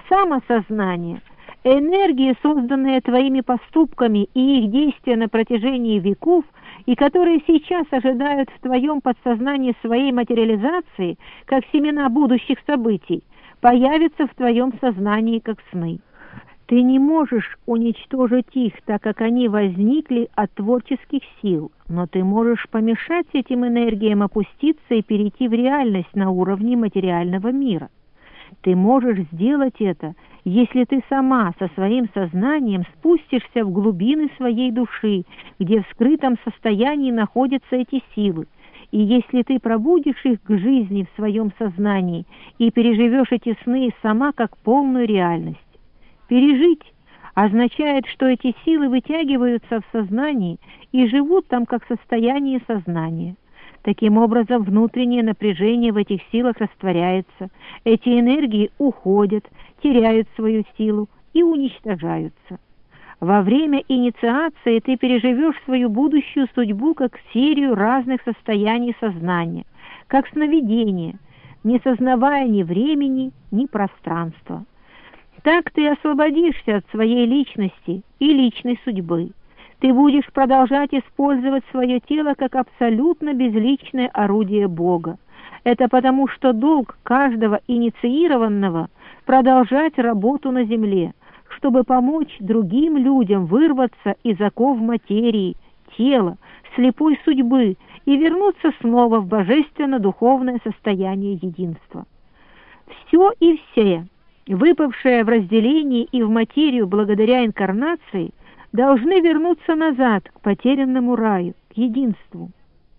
Самосознание, энергии, созданные твоими поступками и их действия на протяжении веков, и которые сейчас ожидают в твоем подсознании своей материализации, как семена будущих событий, появятся в твоем сознании как сны. Ты не можешь уничтожить их, так как они возникли от творческих сил, но ты можешь помешать этим энергиям опуститься и перейти в реальность на уровне материального мира. Ты можешь сделать это, если ты сама со своим сознанием спустишься в глубины своей души, где в скрытом состоянии находятся эти силы, и если ты пробудишь их к жизни в своем сознании и переживешь эти сны сама как полную реальность. Пережить означает, что эти силы вытягиваются в сознании и живут там как состояние сознания. Таким образом, внутреннее напряжение в этих силах растворяется, эти энергии уходят, теряют свою силу и уничтожаются. Во время инициации ты переживешь свою будущую судьбу как серию разных состояний сознания, как сновидение, не сознавая ни времени, ни пространства. Так ты освободишься от своей личности и личной судьбы. Ты будешь продолжать использовать свое тело как абсолютно безличное орудие Бога. Это потому, что долг каждого инициированного – продолжать работу на земле, чтобы помочь другим людям вырваться из оков материи, тела, слепой судьбы и вернуться снова в божественно-духовное состояние единства. Все и все, выпавшее в разделении и в материю благодаря инкарнации, должны вернуться назад к потерянному раю, к единству.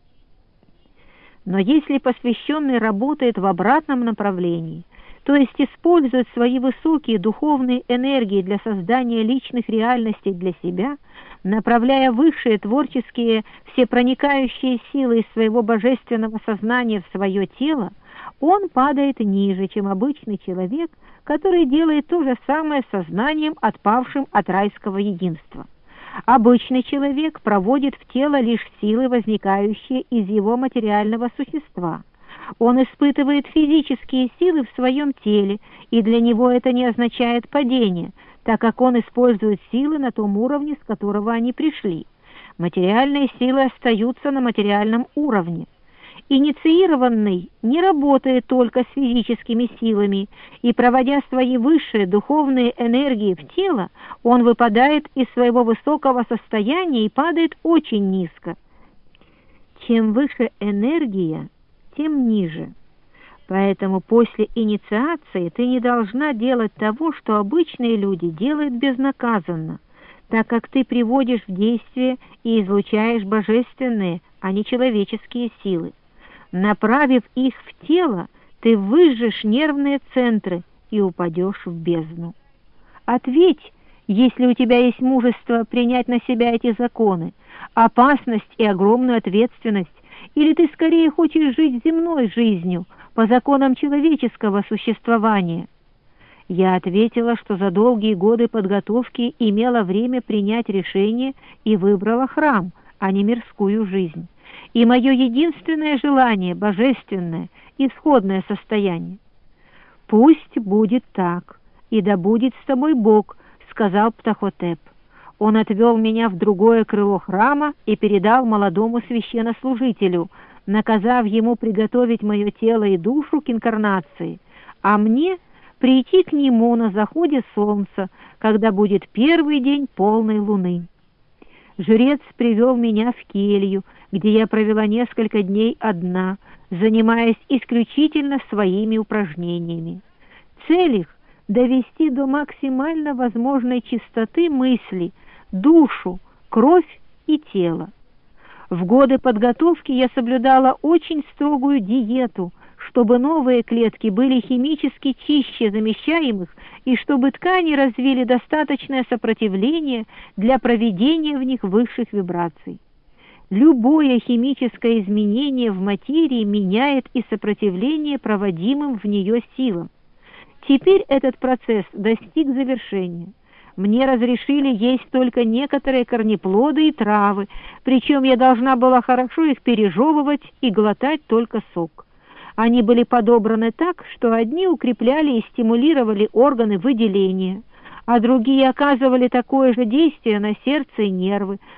Но если посвященный работает в обратном направлении, то есть использует свои высокие духовные энергии для создания личных реальностей для себя, направляя высшие творческие всепроникающие силы из своего божественного сознания в свое тело, он падает ниже, чем обычный человек, который делает то же самое с сознанием, отпавшим от райского единства. Обычный человек проводит в тело лишь силы, возникающие из его материального существа. Он испытывает физические силы в своем теле, и для него это не означает падение, так как он использует силы на том уровне, с которого они пришли. Материальные силы остаются на материальном уровне. Инициированный не работает только с физическими силами, и, проводя свои высшие духовные энергии в тело, он выпадает из своего высокого состояния и падает очень низко. Чем выше энергия, тем ниже. Поэтому после инициации ты не должна делать того, что обычные люди делают безнаказанно, так как ты приводишь в действие и излучаешь божественные, а не человеческие силы. Направив их в тело, ты выжжешь нервные центры и упадешь в бездну. Ответь, если у тебя есть мужество принять на себя эти законы, опасность и огромную ответственность, или ты скорее хочешь жить земной жизнью, по законам человеческого существования? Я ответила, что за долгие годы подготовки имела время принять решение и выбрала храм, а не мирскую жизнь. И мое единственное желание, божественное, исходное состояние. «Пусть будет так, и да будет с тобой Бог», — сказал Птахотеп. Он отвел меня в другое крыло храма и передал молодому священнослужителю, наказав ему приготовить мое тело и душу к инкарнации, а мне прийти к нему на заходе солнца, когда будет первый день полной луны. Жрец привел меня в келью, где я провела несколько дней одна, занимаясь исключительно своими упражнениями. Цель их — довести до максимально возможной чистоты мысли, душу, кровь и тело. В годы подготовки я соблюдала очень строгую диету, чтобы новые клетки были химически чище замещаемых и чтобы ткани развили достаточное сопротивление для проведения в них высших вибраций. Любое химическое изменение в материи меняет и сопротивление проводимым в нее силам. Теперь этот процесс достиг завершения. Мне разрешили есть только некоторые корнеплоды и травы, причем я должна была хорошо их пережевывать и глотать только сок. Они были подобраны так, что одни укрепляли и стимулировали органы выделения, а другие оказывали такое же действие на сердце и нервы,